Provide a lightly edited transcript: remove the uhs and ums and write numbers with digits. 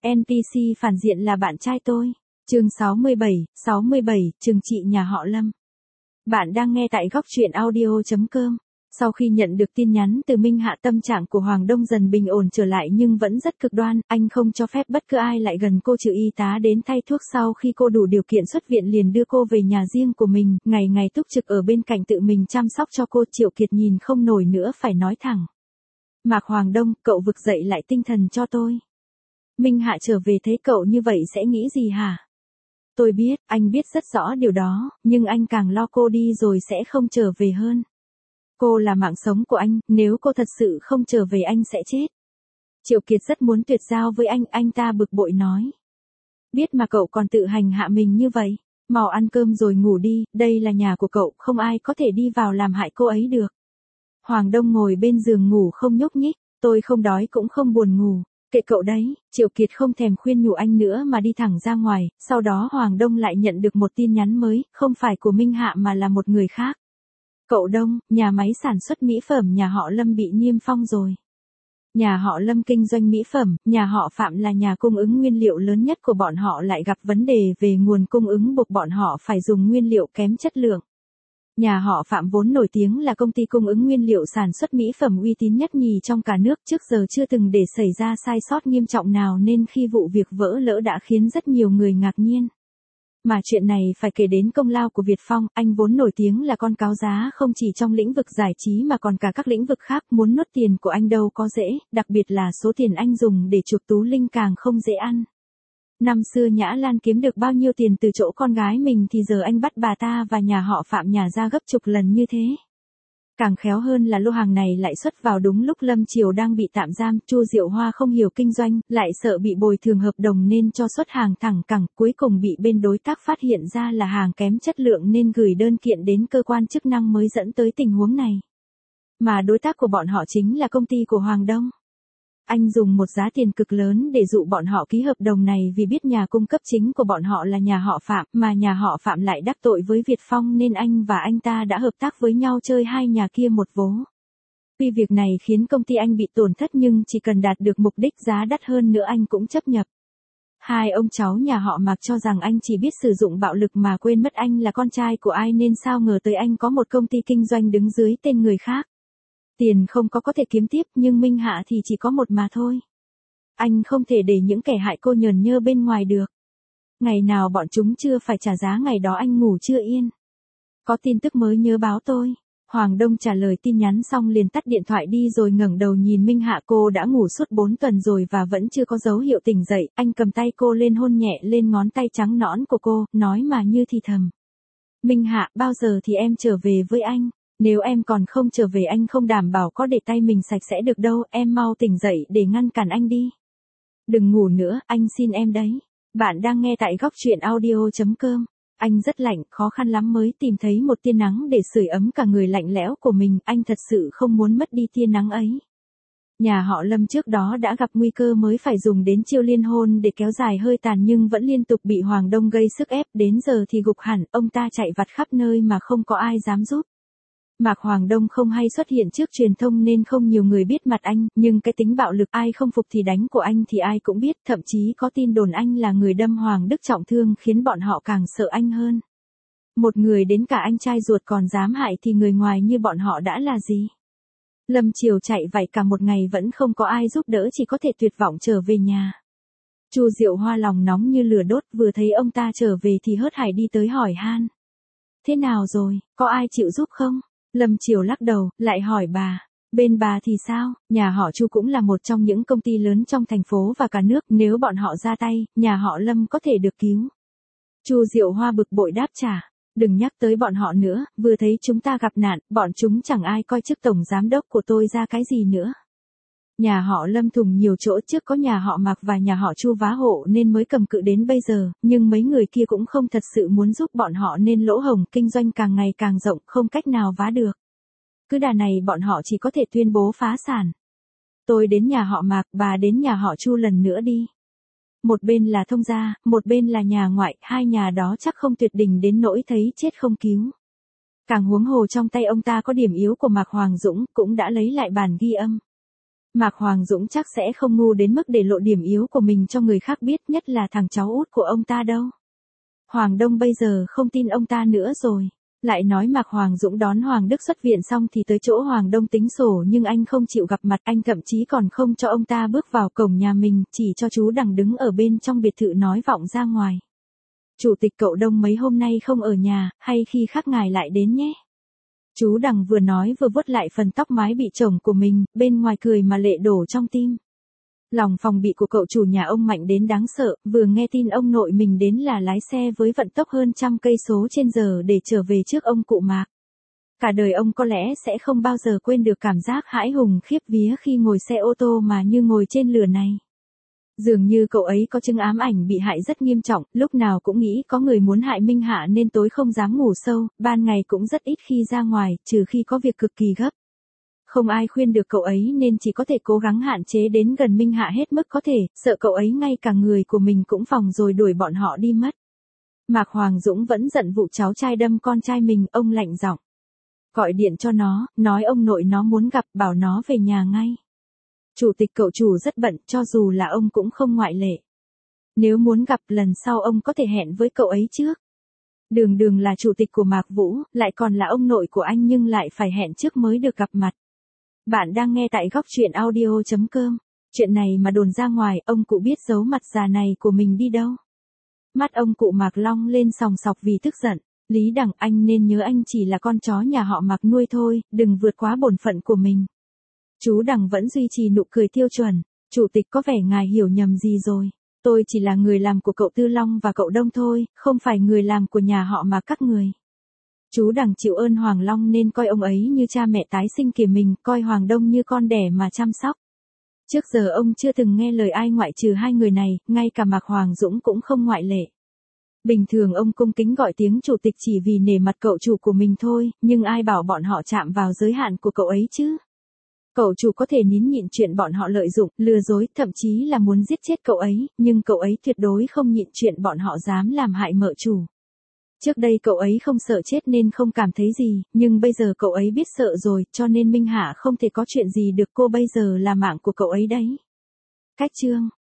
NPC phản diện là bạn trai tôi. Chương 67, Trừng trị nhà họ Lâm. Bạn đang nghe tại góc truyện audio.com. Sau khi nhận được tin nhắn từ Minh Hạ, tâm trạng của Hoàng Đông dần bình ổn trở lại nhưng vẫn rất cực đoan, anh không cho phép bất cứ ai lại gần cô trừ y tá đến thay thuốc. Sau khi cô đủ điều kiện xuất viện liền đưa cô về nhà riêng của mình, ngày ngày túc trực ở bên cạnh tự mình chăm sóc cho cô. Triệu Kiệt nhìn không nổi nữa phải nói thẳng. Mạc Hoàng Đông, cậu vực dậy lại tinh thần cho tôi. Minh Hạ trở về thấy cậu như vậy sẽ nghĩ gì hả? Tôi biết, anh biết rất rõ điều đó, nhưng anh càng lo cô đi rồi sẽ không trở về hơn. Cô là mạng sống của anh, nếu cô thật sự không trở về anh sẽ chết. Triệu Kiệt rất muốn tuyệt giao với anh ta bực bội nói. Biết mà cậu còn tự hành hạ mình như vậy, mau ăn cơm rồi ngủ đi, đây là nhà của cậu, không ai có thể đi vào làm hại cô ấy được. Hoàng Đông ngồi bên giường ngủ không nhúc nhích, tôi không đói cũng không buồn ngủ. Kệ cậu đấy, Triệu Kiệt không thèm khuyên nhủ anh nữa mà đi thẳng ra ngoài. Sau đó Hoàng Đông lại nhận được một tin nhắn mới, không phải của Minh Hạ mà là một người khác. Cậu Đông, nhà máy sản xuất mỹ phẩm nhà họ Lâm bị niêm phong rồi. Nhà họ Lâm kinh doanh mỹ phẩm, nhà họ Phạm là nhà cung ứng nguyên liệu lớn nhất của bọn họ lại gặp vấn đề về nguồn cung ứng, buộc bọn họ phải dùng nguyên liệu kém chất lượng. Nhà họ Phạm vốn nổi tiếng là công ty cung ứng nguyên liệu sản xuất mỹ phẩm uy tín nhất nhì trong cả nước, trước giờ chưa từng để xảy ra sai sót nghiêm trọng nào nên khi vụ việc vỡ lỡ đã khiến rất nhiều người ngạc nhiên. Mà chuyện này phải kể đến công lao của Việt Phong, anh vốn nổi tiếng là con cáo giá không chỉ trong lĩnh vực giải trí mà còn cả các lĩnh vực khác, muốn nuốt tiền của anh đâu có dễ, đặc biệt là số tiền anh dùng để chuộc Tú Linh càng không dễ ăn. Năm xưa Nhã Lan kiếm được bao nhiêu tiền từ chỗ con gái mình thì giờ anh bắt bà ta và nhà họ Phạm nhả ra gấp chục lần như thế. Càng khéo hơn là lô hàng này lại xuất vào đúng lúc Lâm Triều đang bị tạm giam, Chu Diệu Hoa không hiểu kinh doanh, lại sợ bị bồi thường hợp đồng nên cho xuất hàng thẳng cẳng, cuối cùng bị bên đối tác phát hiện ra là hàng kém chất lượng nên gửi đơn kiện đến cơ quan chức năng mới dẫn tới tình huống này. Mà đối tác của bọn họ chính là công ty của Hoàng Đông. Anh dùng một giá tiền cực lớn để dụ bọn họ ký hợp đồng này vì biết nhà cung cấp chính của bọn họ là nhà họ Phạm, mà nhà họ Phạm lại đắc tội với Việt Phong nên anh và anh ta đã hợp tác với nhau chơi hai nhà kia một vố. Tuy việc này khiến công ty anh bị tổn thất nhưng chỉ cần đạt được mục đích giá đắt hơn nữa anh cũng chấp nhận. Hai ông cháu nhà họ Mạc cho rằng anh chỉ biết sử dụng bạo lực mà quên mất anh là con trai của ai nên sao ngờ tới anh có một công ty kinh doanh đứng dưới tên người khác. Tiền không có thể kiếm tiếp nhưng Minh Hạ thì chỉ có một mà thôi. Anh không thể để những kẻ hại cô nhờn nhơ bên ngoài được. Ngày nào bọn chúng chưa phải trả giá ngày đó anh ngủ chưa yên. Có tin tức mới nhớ báo tôi. Hoàng Đông trả lời tin nhắn xong liền tắt điện thoại đi rồi ngẩng đầu nhìn Minh Hạ. Cô đã ngủ suốt 4 tuần rồi và vẫn chưa có dấu hiệu tỉnh dậy. Anh cầm tay cô lên hôn nhẹ lên ngón tay trắng nõn của cô, nói mà như thì thầm. Minh Hạ, bao giờ thì em trở về với anh? Nếu em còn không trở về anh không đảm bảo có để tay mình sạch sẽ được đâu, em mau tỉnh dậy để ngăn cản anh đi. Đừng ngủ nữa, anh xin em đấy. Bạn đang nghe tại góc truyện audio.com. Anh rất lạnh, khó khăn lắm mới tìm thấy một tia nắng để sưởi ấm cả người lạnh lẽo của mình, anh thật sự không muốn mất đi tia nắng ấy. Nhà họ Lâm trước đó đã gặp nguy cơ mới phải dùng đến chiêu liên hôn để kéo dài hơi tàn nhưng vẫn liên tục bị Hoàng Đông gây sức ép, đến giờ thì gục hẳn, ông ta chạy vặt khắp nơi mà không có ai dám giúp. Mạc Hoàng Đông không hay xuất hiện trước truyền thông nên không nhiều người biết mặt anh, nhưng cái tính bạo lực ai không phục thì đánh của anh thì ai cũng biết, thậm chí có tin đồn anh là người đâm Hoàng Đức trọng thương khiến bọn họ càng sợ anh hơn. Một người đến cả anh trai ruột còn dám hại thì người ngoài như bọn họ đã là gì? Lâm Triều chạy vạy cả một ngày vẫn không có ai giúp đỡ, chỉ có thể tuyệt vọng trở về nhà. Chu Diệu Hoa lòng nóng như lửa đốt, vừa thấy ông ta trở về thì hớt hải đi tới hỏi han. Thế nào rồi, có ai chịu giúp không? Lâm Triều lắc đầu, lại hỏi bà. Bên bà thì sao? Nhà họ Chu cũng là một trong những công ty lớn trong thành phố và cả nước, nếu bọn họ ra tay, nhà họ Lâm có thể được cứu. Chu Diệu Hoa bực bội đáp trả. Đừng nhắc tới bọn họ nữa, vừa thấy chúng ta gặp nạn, bọn chúng chẳng ai coi chức tổng giám đốc của tôi ra cái gì nữa. Nhà họ Lâm thùng nhiều chỗ, trước có nhà họ Mạc và nhà họ Chu vá hộ nên mới cầm cự đến bây giờ, nhưng mấy người kia cũng không thật sự muốn giúp bọn họ nên lỗ hổng kinh doanh càng ngày càng rộng, không cách nào vá được. Cứ đà này bọn họ chỉ có thể tuyên bố phá sản. Tôi đến nhà họ Mạc, bà đến nhà họ Chu lần nữa đi. Một bên là thông gia, một bên là nhà ngoại, hai nhà đó chắc không tuyệt tình đến nỗi thấy chết không cứu. Càng huống hồ trong tay ông ta có điểm yếu của Mạc Hoàng Dũng, cũng đã lấy lại bản ghi âm. Mạc Hoàng Dũng chắc sẽ không ngu đến mức để lộ điểm yếu của mình cho người khác biết, nhất là thằng cháu út của ông ta đâu. Hoàng Đông bây giờ không tin ông ta nữa rồi. Lại nói Mạc Hoàng Dũng đón Hoàng Đức xuất viện xong thì tới chỗ Hoàng Đông tính sổ, nhưng anh không chịu gặp mặt, anh thậm chí còn không cho ông ta bước vào cổng nhà mình, chỉ cho chú Đằng đứng ở bên trong biệt thự nói vọng ra ngoài. Chủ tịch cậu Đông mấy hôm nay không ở nhà, hay khi khác ngài lại đến nhé. Chú Đằng vừa nói vừa vuốt lại phần tóc mái bị chổng của mình, bên ngoài cười mà lệ đổ trong tim. Lòng phòng bị của cậu chủ nhà ông mạnh đến đáng sợ, vừa nghe tin ông nội mình đến là lái xe với vận tốc hơn 100 cây số trên giờ để trở về trước ông cụ Mạc. Cả đời ông có lẽ sẽ không bao giờ quên được cảm giác hãi hùng khiếp vía khi ngồi xe ô tô mà như ngồi trên lửa này. Dường như cậu ấy có chứng ám ảnh bị hại rất nghiêm trọng, lúc nào cũng nghĩ có người muốn hại Minh Hạ nên tối không dám ngủ sâu, ban ngày cũng rất ít khi ra ngoài, trừ khi có việc cực kỳ gấp. Không ai khuyên được cậu ấy nên chỉ có thể cố gắng hạn chế đến gần Minh Hạ hết mức có thể, sợ cậu ấy ngay cả người của mình cũng phòng rồi đuổi bọn họ đi mất. Mạc Hoàng Dũng vẫn giận vụ cháu trai đâm con trai mình, ông lạnh giọng. Gọi điện cho nó, nói ông nội nó muốn gặp, bảo nó về nhà ngay. Chủ tịch cậu chủ rất bận, cho dù là ông cũng không ngoại lệ. Nếu muốn gặp lần sau ông có thể hẹn với cậu ấy trước. Đường là chủ tịch của Mạc Vũ, lại còn là ông nội của anh nhưng lại phải hẹn trước mới được gặp mặt. Bạn đang nghe tại góc truyện audio.com. Chuyện này mà đồn ra ngoài, ông cụ biết giấu mặt già này của mình đi đâu. Mắt ông cụ Mạc long lên sòng sọc vì tức giận. Lý Đằng, anh nên nhớ anh chỉ là con chó nhà họ Mạc nuôi thôi, đừng vượt quá bổn phận của mình. Chú Đằng vẫn duy trì nụ cười tiêu chuẩn. Chủ tịch có vẻ ngài hiểu nhầm gì rồi. Tôi chỉ là người làm của cậu Tư Long và cậu Đông thôi, không phải người làm của nhà họ Mạc các người. Chú Đằng chịu ơn Hoàng Long nên coi ông ấy như cha mẹ tái sinh của mình, coi Hoàng Đông như con đẻ mà chăm sóc. Trước giờ ông chưa từng nghe lời ai ngoại trừ hai người này, ngay cả Mạc Hoàng Dũng cũng không ngoại lệ. Bình thường ông cung kính gọi tiếng chủ tịch chỉ vì nể mặt cậu chủ của mình thôi, nhưng ai bảo bọn họ chạm vào giới hạn của cậu ấy chứ? Cậu chủ có thể nín nhịn chuyện bọn họ lợi dụng, lừa dối, thậm chí là muốn giết chết cậu ấy, nhưng cậu ấy tuyệt đối không nhịn chuyện bọn họ dám làm hại mợ chủ. Trước đây cậu ấy không sợ chết nên không cảm thấy gì, nhưng bây giờ cậu ấy biết sợ rồi, cho nên Minh Hạ không thể có chuyện gì được, cô bây giờ là mạng của cậu ấy đấy. Cách chương